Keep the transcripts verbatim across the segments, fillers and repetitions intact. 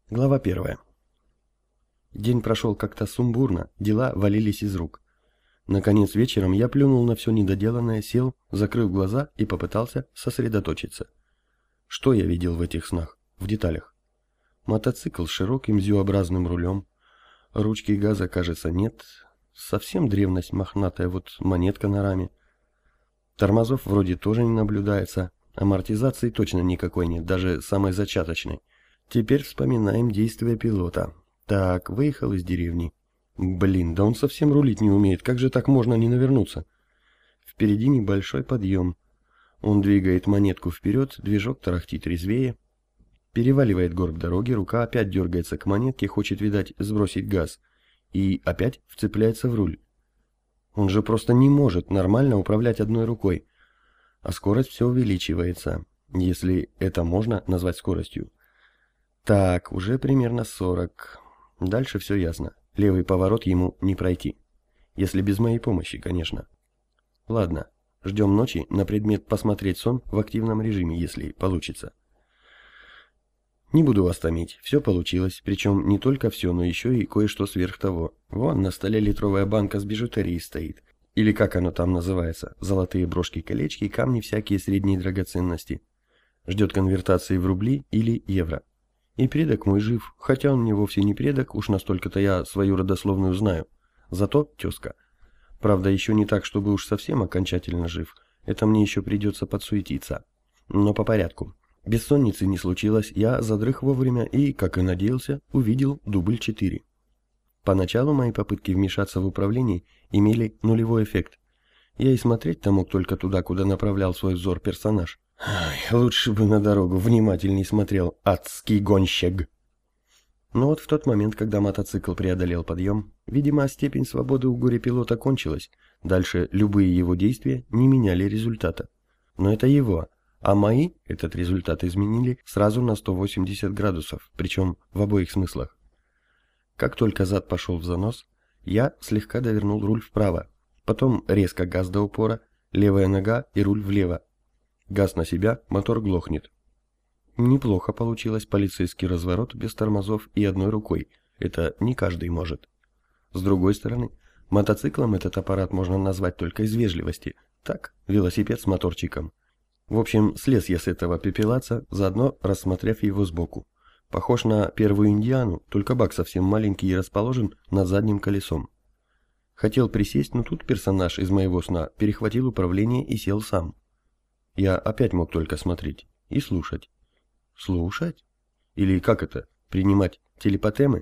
Глава первая. День прошел как-то сумбурно, дела валились из рук. Наконец вечером я плюнул на все недоделанное, сел, закрыл глаза и попытался сосредоточиться. Что я видел в этих снах? В деталях. Мотоцикл с широким зю-образным рулем. Ручки газа, кажется, нет. Совсем древность мохнатая, вот монетка на раме. Тормозов вроде тоже не наблюдается. Амортизации точно никакой нет, даже самой зачаточной. Теперь вспоминаем действия пилота. Так, выехал из деревни. Блин, да он совсем рулить не умеет, как же так можно не навернуться? Впереди небольшой подъем. Он двигает монетку вперед, движок тарахтит резвее. Переваливает горб дороги, рука опять дергается к монетке, хочет, видать, сбросить газ. И опять вцепляется в руль. Он же просто не может нормально управлять одной рукой. А скорость все увеличивается, если это можно назвать скоростью. Так, уже примерно сорок. Дальше все ясно. Левый поворот ему не пройти. Если без моей помощи, конечно. Ладно, ждем ночи на предмет посмотреть сон в активном режиме, если получится. Не буду вас томить, все получилось, причем не только все, но еще и кое-что сверх того. Вон на столе литровая банка с бижутерией стоит. Или как оно там называется, золотые брошки-колечки, камни всякие средней драгоценности. Ждет конвертации в рубли или евро. И предок мой жив, хотя он мне вовсе не предок, уж настолько-то я свою родословную знаю. Зато тезка. Правда, еще не так, чтобы уж совсем окончательно жив. Это мне еще придется подсуетиться. Но по порядку. Бессонницы не случилось, я задрых вовремя и, как и надеялся, увидел дубль четыре. Поначалу мои попытки вмешаться в управление имели нулевой эффект. Я и смотреть-то мог только туда, куда направлял свой взор персонаж. Ай, лучше бы на дорогу внимательней смотрел, адский гонщик. Но вот в тот момент, когда мотоцикл преодолел подъем, видимо, степень свободы у горе-пилота кончилась. Дальше любые его действия не меняли результата. Но это его, а мои этот результат изменили сразу на сто восемьдесят градусов, причем в обоих смыслах. Как только зад пошел в занос, я слегка довернул руль вправо, потом резко газ до упора, левая нога и руль влево. Газ на себя, мотор глохнет. Неплохо получилось полицейский разворот без тормозов и одной рукой. Это не каждый может. С другой стороны, мотоциклом этот аппарат можно назвать только из вежливости. Так, велосипед с моторчиком. В общем, слез я с этого пепелаца, заодно рассмотрев его сбоку. Похож на первую Индиану, только бак совсем маленький и расположен над задним колесом. Хотел присесть, но тут персонаж из моего сна перехватил управление и сел сам. Я опять мог только смотреть и слушать. Слушать? Или как это? Принимать телепатемы?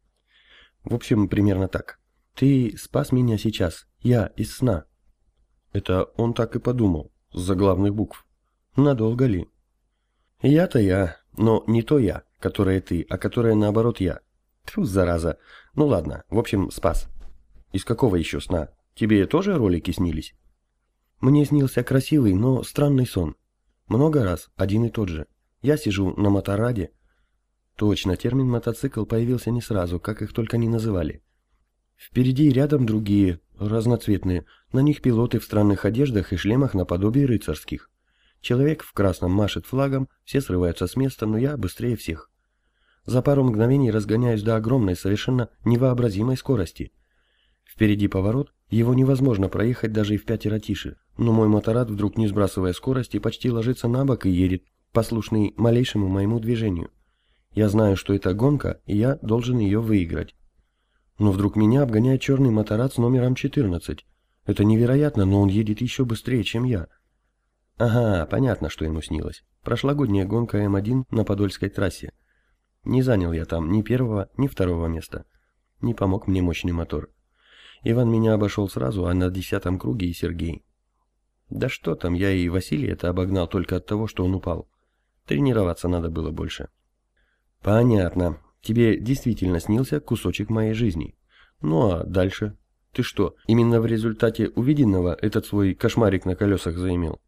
В общем, примерно так. Ты спас меня сейчас, я из сна. Это он так и подумал, с заглавных букв. Надолго ли? Я-то я, но не то я, которое ты, а которое наоборот я. Тьфу, зараза. Ну ладно, в общем, спас. Из какого еще сна? Тебе тоже ролики снились? Мне снился красивый, но странный сон. Много раз, один и тот же. Я сижу на мотораде. Точно, термин мотоцикл появился не сразу, как их только не называли. Впереди и рядом другие, разноцветные. На них пилоты в странных одеждах и шлемах наподобие рыцарских. Человек в красном машет флагом, все срываются с места, но я быстрее всех. За пару мгновений разгоняюсь до огромной, совершенно невообразимой скорости. Впереди поворот, его невозможно проехать даже и в пятеро тише, но мой моторад, вдруг не сбрасывая скорости, почти ложится на бок и едет, послушный малейшему моему движению. Я знаю, что это гонка, и я должен ее выиграть. Но вдруг меня обгоняет черный моторад с номером четырнадцать. Это невероятно, но он едет еще быстрее, чем я. Ага, понятно, что ему снилось. Прошлогодняя гонка эм один на Подольской трассе. Не занял я там ни первого, ни второго места. Не помог мне мощный мотор. Иван меня обошел сразу, а на десятом круге и Сергей. Да что там, я и Василия-то обогнал только от того, что он упал. Тренироваться надо было больше. Понятно. Тебе действительно снился кусочек моей жизни. Ну а дальше? Ты что, именно в результате увиденного этот свой кошмарик на колесах заимел?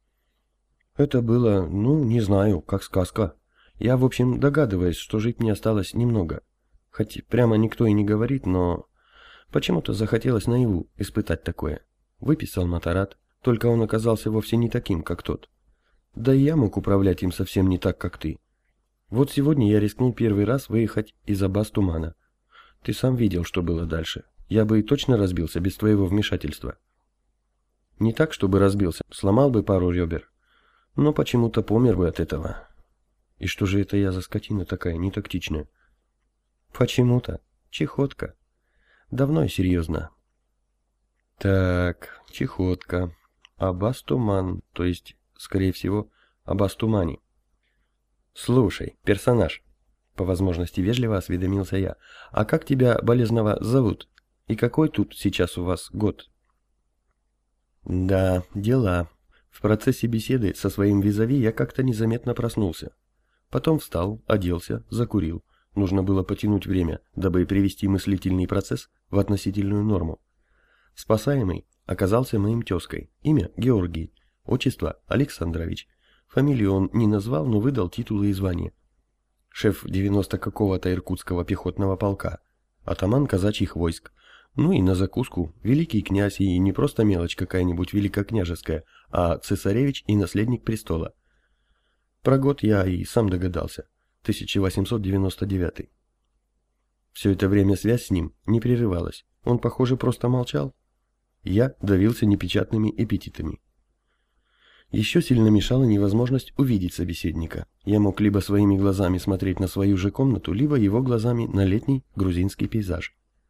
Это было, ну, не знаю, как сказка. Я, в общем, догадываюсь, что жить мне осталось немного. Хоть прямо никто и не говорит, но... Почему-то захотелось наяву испытать такое. Выписал моторад, только он оказался вовсе не таким, как тот. Да и я мог управлять им совсем не так, как ты. Вот сегодня я рискнул первый раз выехать из Аббас-Тумана. Ты сам видел, что было дальше. Я бы и точно разбился без твоего вмешательства. Не так, чтобы разбился, сломал бы пару ребер, но почему-то помер бы от этого. И что же это я за скотина такая нетактичная? Почему-то. Чехотка. Давно и серьезно. Так, чехотка. Аббас-Туман, то есть, скорее всего, Аббас-Тумани. Слушай, персонаж, по возможности вежливо осведомился я, а как тебя, болезного, зовут? И какой тут сейчас у вас год? Да, дела. В процессе беседы со своим визави я как-то незаметно проснулся. Потом встал, оделся, закурил. Нужно было потянуть время, дабы привести мыслительный процесс в относительную норму. Спасаемый оказался моим тезкой. Имя Георгий, отчество Александрович. Фамилию он не назвал, но выдал титулы и звания. Шеф девяносто какого-то иркутского пехотного полка, атаман казачьих войск. Ну и на закуску великий князь, и не просто мелочь какая-нибудь великокняжеская, а цесаревич и наследник престола. Про год я и сам догадался. тысяча восемьсот девяносто девятый. Все это время связь с ним не прерывалась. Он, похоже, просто молчал. Я давился непечатными эпитетами. Еще сильно мешала невозможность увидеть собеседника. Я мог либо своими глазами смотреть на свою же комнату, либо его глазами на летний грузинский пейзаж.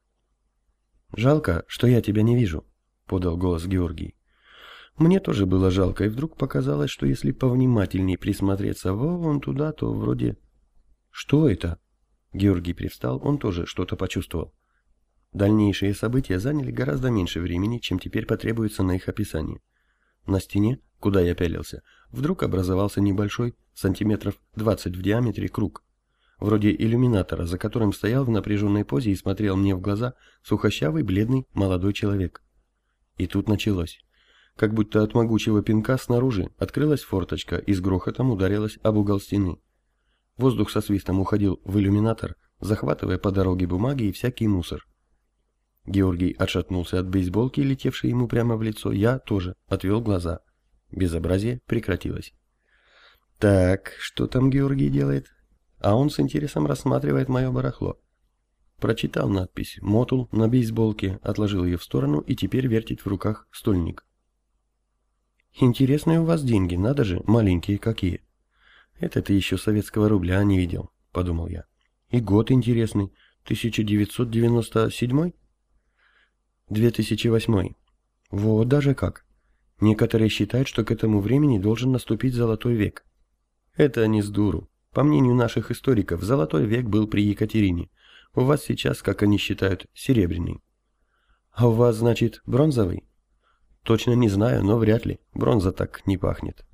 «Жалко, что я тебя не вижу», — подал голос Георгий. Мне тоже было жалко, и вдруг показалось, что если повнимательней присмотреться вон туда, то вроде... «Что это?» Георгий привстал, он тоже что-то почувствовал. Дальнейшие события заняли гораздо меньше времени, чем теперь потребуется на их описание. На стене, куда я пялился, вдруг образовался небольшой, сантиметров двадцать в диаметре, круг. Вроде иллюминатора, за которым стоял в напряженной позе и смотрел мне в глаза сухощавый, бледный, молодой человек. И тут началось. Как будто от могучего пинка снаружи открылась форточка и с грохотом ударилась об угол стены. Воздух со свистом уходил в иллюминатор, захватывая по дороге бумаги и всякий мусор. Георгий отшатнулся от бейсболки, летевшей ему прямо в лицо. Я тоже отвел глаза. Безобразие прекратилось. Так, что там Георгий делает? А он с интересом рассматривает мое барахло. Прочитал надпись «Мотул» на бейсболке, отложил ее в сторону и теперь вертит в руках стольник. «Интересные у вас деньги, надо же, маленькие какие». «Это ты еще советского рубля не видел», — подумал я. «И год интересный, тысяча девятьсот девяносто седьмой?» две тысячи восьмой. Вот даже как. Некоторые считают, что к этому времени должен наступить золотой век. Это не с дуру. По мнению наших историков, золотой век был при Екатерине. У вас сейчас, как они считают, серебряный. А у вас, значит, бронзовый? Точно не знаю, но вряд ли. Бронза так не пахнет.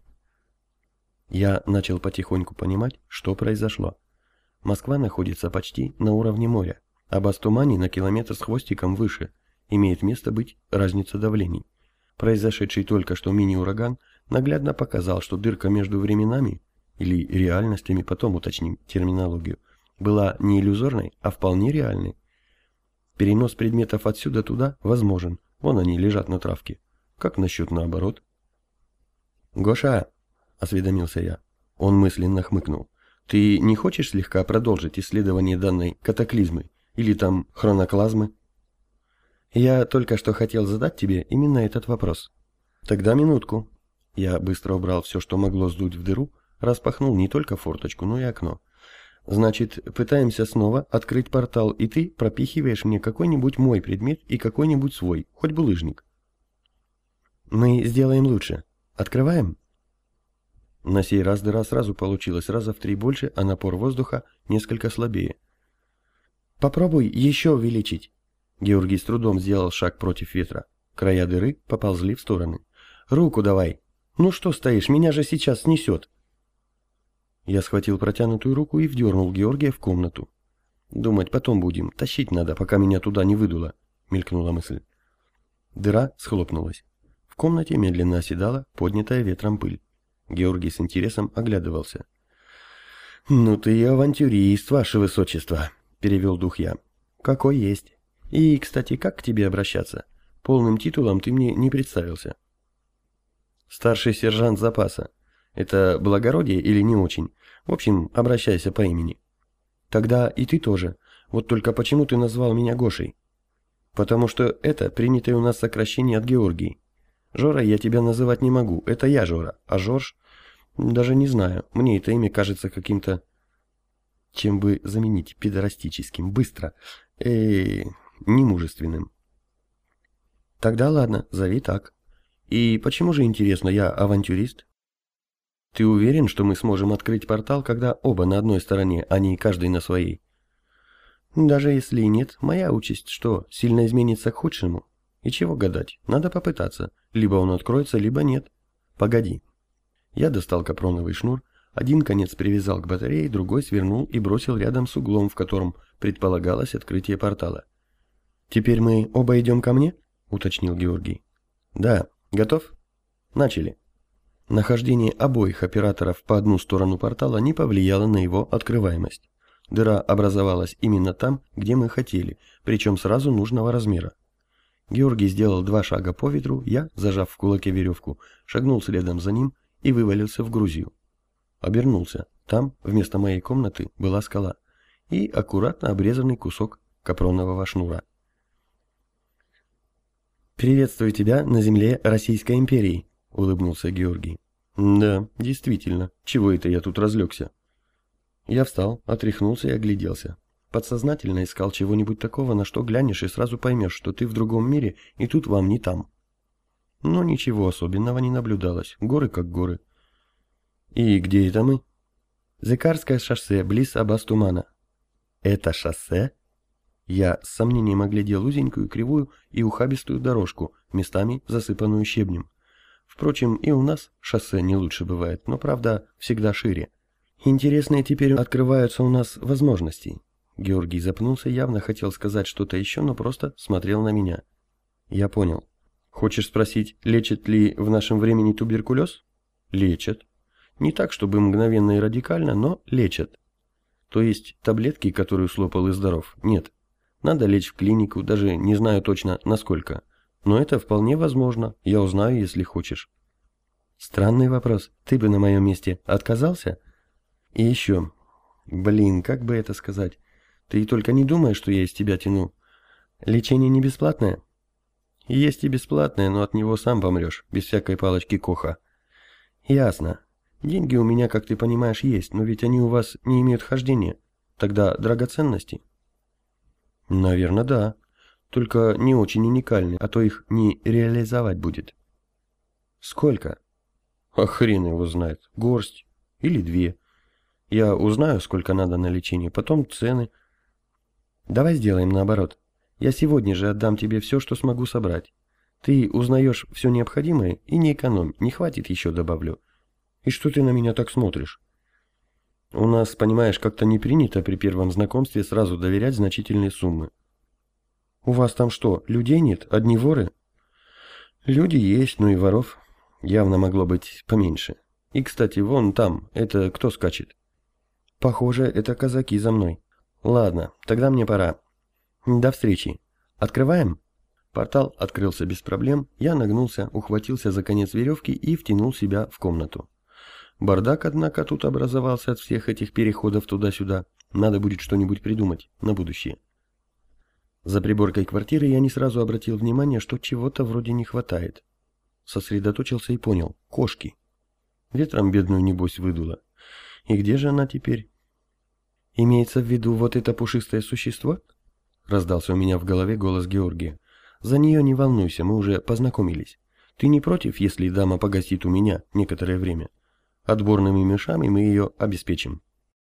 Я начал потихоньку понимать, что произошло. Москва находится почти на уровне моря, а Аббас-Тумани на километр с хвостиком выше. Имеет место быть разница давлений. Произошедший только что мини-ураган наглядно показал, что дырка между временами, или реальностями, потом уточним терминологию, была не иллюзорной, а вполне реальной. Перенос предметов отсюда туда возможен, вон они лежат на травке. Как насчет наоборот? «Гоша!» — осведомился я. Он мысленно хмыкнул. «Ты не хочешь слегка продолжить исследование данной катаклизмы или там хроноклазмы?» «Я только что хотел задать тебе именно этот вопрос». «Тогда минутку». Я быстро убрал все, что могло сдуть в дыру, распахнул не только форточку, но и окно. «Значит, пытаемся снова открыть портал, и ты пропихиваешь мне какой-нибудь мой предмет и какой-нибудь свой, хоть булыжник». «Мы сделаем лучше. Открываем?» На сей раз дыра сразу получилась раза в три больше, а напор воздуха несколько слабее. «Попробуй еще увеличить». Георгий с трудом сделал шаг против ветра. Края дыры поползли в стороны. «Руку давай! Ну что стоишь, меня же сейчас снесет!» Я схватил протянутую руку и вдернул Георгия в комнату. «Думать потом будем, тащить надо, пока меня туда не выдуло», — мелькнула мысль. Дыра схлопнулась. В комнате медленно оседала поднятая ветром пыль. Георгий с интересом оглядывался. «Ну ты и авантюрист, ваше высочество», — перевел дух я. «Какой есть. И, кстати, как к тебе обращаться? Полным титулом ты мне не представился». «Старший сержант запаса. Это благородие или не очень? В общем, обращайся по имени. Тогда и ты тоже. Вот только почему ты назвал меня Гошей? Потому что это принятое у нас сокращение от Георгий. Жора я тебя называть не могу, это я Жора, а Жорж... Даже не знаю, мне это имя кажется каким-то... Чем бы заменить пидорастическим, быстро, э, немужественным. Тогда ладно, зови так. И почему же, интересно, я авантюрист? Ты уверен, что мы сможем открыть портал, когда оба на одной стороне, а не каждый на своей? Даже если и нет, моя участь что, сильно изменится к худшему? И чего гадать, надо попытаться. Либо он откроется, либо нет. Погоди. Я достал капроновый шнур, один конец привязал к батарее, другой свернул и бросил рядом с углом, в котором предполагалось открытие портала. «Теперь мы оба идем ко мне?» — уточнил Георгий. «Да. Готов? Начали». Нахождение обоих операторов по одну сторону портала не повлияло на его открываемость. Дыра образовалась именно там, где мы хотели, причем сразу нужного размера. Георгий сделал два шага по ветру, я, зажав в кулаке веревку, шагнул следом за ним и вывалился в грузью. Обернулся. Там, вместо моей комнаты, была скала и аккуратно обрезанный кусок капронового шнура. «Приветствую тебя на земле Российской империи», — улыбнулся Георгий. «Да, действительно, чего это я тут разлегся?» Я встал, отряхнулся и огляделся. Подсознательно искал чего-нибудь такого, на что глянешь и сразу поймешь, что ты в другом мире и тут вам не там. Но ничего особенного не наблюдалось, горы как горы. «И где это мы?» «Зекарское шоссе, близ Абас-Тумана». «Это шоссе?» Я с сомнением оглядел узенькую, кривую и ухабистую дорожку, местами засыпанную щебнем. Впрочем, и у нас шоссе не лучше бывает, но, правда, всегда шире. Интересные теперь открываются у нас возможности. Георгий запнулся, явно хотел сказать что-то еще, но просто смотрел на меня. Я понял. Хочешь спросить, лечат ли в нашем времени туберкулез? Лечат. Не так, чтобы мгновенно и радикально, но лечат. То есть таблетки, которую слопал и здоров, нет. Надо лечь в клинику, даже не знаю точно насколько. Но это вполне возможно, я узнаю, если хочешь. Странный вопрос. Ты бы на моем месте отказался? И еще. Блин, как бы это сказать? Ты только не думай, что я из тебя тяну. Лечение не бесплатное? Есть и бесплатное, но от него сам помрешь, без всякой палочки Коха. Ясно. Деньги у меня, как ты понимаешь, есть, но ведь они у вас не имеют хождения. Тогда драгоценности? Наверное, да. Только не очень уникальны, а то их не реализовать будет. Сколько? А хрен его знает. Горсть. Или две. Я узнаю, сколько надо на лечение, потом цены. Давай сделаем наоборот. Я сегодня же отдам тебе все, что смогу собрать. Ты узнаешь все необходимое и не экономь, не хватит еще добавлю. И что ты на меня так смотришь? У нас, понимаешь, как-то не принято при первом знакомстве сразу доверять значительные суммы. У вас там что, людей нет? Одни воры? Люди есть, но и воров явно могло быть поменьше. И, кстати, вон там, это кто скачет? Похоже, это казаки за мной. Ладно, тогда мне пора. До встречи. Открываем? Портал открылся без проблем, я нагнулся, ухватился за конец веревки и втянул себя в комнату. Бардак, однако, тут образовался от всех этих переходов туда-сюда. Надо будет что-нибудь придумать на будущее. За приборкой квартиры я не сразу обратил внимание, что чего-то вроде не хватает. Сосредоточился и понял. Кошки. Ветром бедную, небось, выдуло. И где же она теперь? Имеется в виду вот это пушистое существо? Раздался у меня в голове голос Георгия. За нее не волнуйся, мы уже познакомились. Ты не против, если дама погостит у меня некоторое время? Отборными мешами мы ее обеспечим.